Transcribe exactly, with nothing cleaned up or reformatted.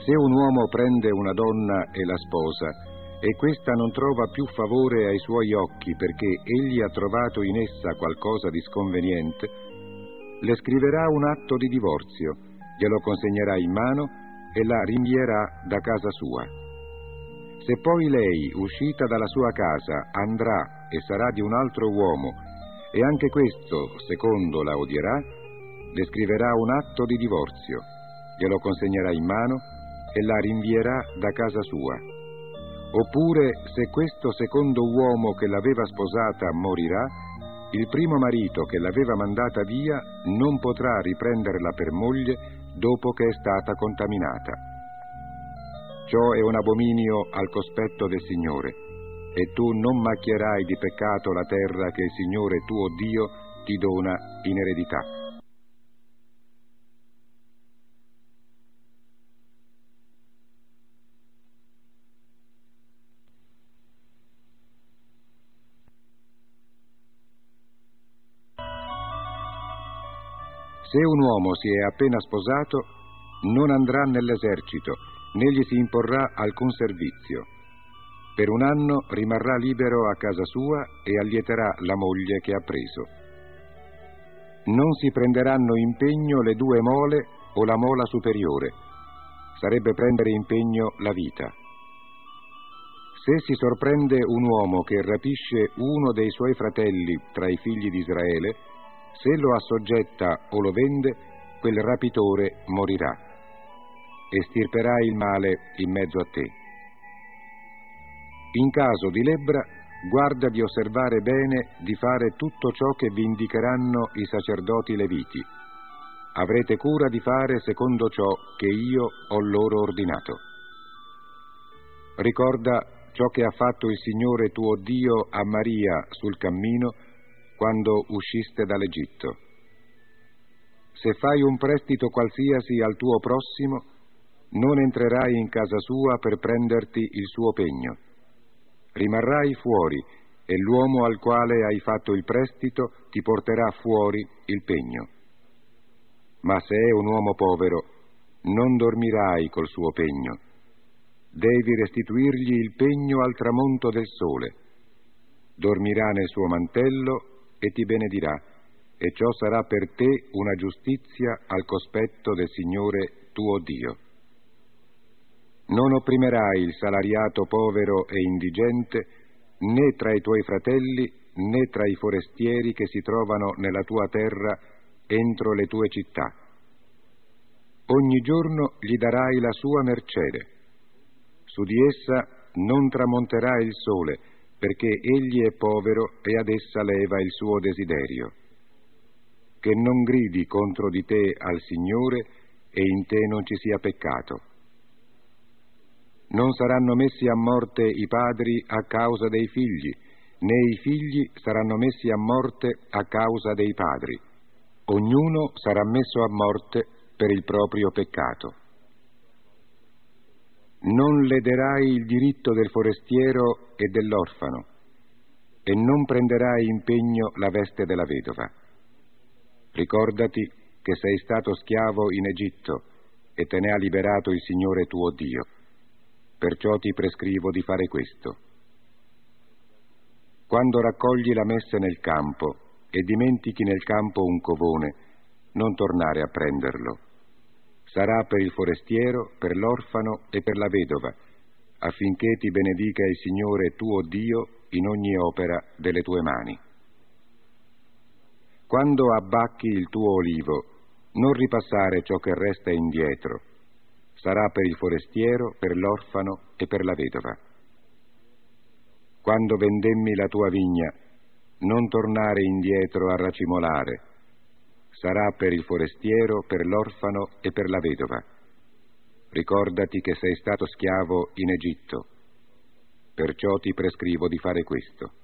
Se un uomo prende una donna e la sposa, e questa non trova più favore ai suoi occhi perché egli ha trovato in essa qualcosa di sconveniente, le scriverà un atto di divorzio, glielo consegnerà in mano e la rinvierà da casa sua. Se poi lei, uscita dalla sua casa, andrà e sarà di un altro uomo, e anche questo, secondo, la odierà, le scriverà un atto di divorzio, glielo consegnerà in mano e la rinvierà da casa sua. Oppure, se questo secondo uomo che l'aveva sposata morirà, il primo marito che l'aveva mandata via non potrà riprenderla per moglie dopo che è stata contaminata. Ciò è un abominio al cospetto del Signore, e tu non macchierai di peccato la terra che il Signore tuo Dio ti dona in eredità. Se un uomo si è appena sposato, non andrà nell'esercito, né gli si imporrà alcun servizio. Per un anno rimarrà libero a casa sua e allieterà la moglie che ha preso. Non si prenderanno impegno le due mole o la mola superiore. Sarebbe prendere impegno la vita. Se si sorprende un uomo che rapisce uno dei suoi fratelli tra i figli di Israele, se lo assoggetta o lo vende, quel rapitore morirà. Estirperai il male in mezzo a te. In caso di lebbra, guarda di osservare bene di fare tutto ciò che vi indicheranno i sacerdoti leviti. Avrete cura di fare secondo ciò che io ho loro ordinato. Ricorda ciò che ha fatto il Signore tuo Dio a Maria sul cammino quando usciste dall'Egitto. Se fai un prestito qualsiasi al tuo prossimo, non entrerai in casa sua per prenderti il suo pegno. Rimarrai fuori e l'uomo al quale hai fatto il prestito ti porterà fuori il pegno. Ma se è un uomo povero, non dormirai col suo pegno. Devi restituirgli il pegno al tramonto del sole. Dormirà nel suo mantello e ti benedirà, e ciò sarà per te una giustizia al cospetto del Signore tuo Dio. Non opprimerai il salariato povero e indigente, né tra i tuoi fratelli, né tra i forestieri che si trovano nella tua terra entro le tue città. Ogni giorno gli darai la sua mercede. Su di essa non tramonterà il sole, perché egli è povero e ad essa leva il suo desiderio. Che non gridi contro di te al Signore e in te non ci sia peccato. Non saranno messi a morte i padri a causa dei figli, né i figli saranno messi a morte a causa dei padri. Ognuno sarà messo a morte per il proprio peccato. Non lederai il diritto del forestiero e dell'orfano, e non prenderai in pegno la veste della vedova. Ricordati che sei stato schiavo in Egitto e te ne ha liberato il Signore tuo Dio. Perciò ti prescrivo di fare questo. Quando raccogli la messe nel campo e dimentichi nel campo un covone, non tornare a prenderlo. Sarà per il forestiero, per l'orfano e per la vedova, affinché ti benedica il Signore tuo Dio in ogni opera delle tue mani. Quando abbacchi il tuo olivo, non ripassare ciò che resta indietro. Sarà per il forestiero, per l'orfano e per la vedova. Quando vendemmi la tua vigna, non tornare indietro a racimolare. Sarà per il forestiero, per l'orfano e per la vedova. Ricordati che sei stato schiavo in Egitto. Perciò ti prescrivo di fare questo.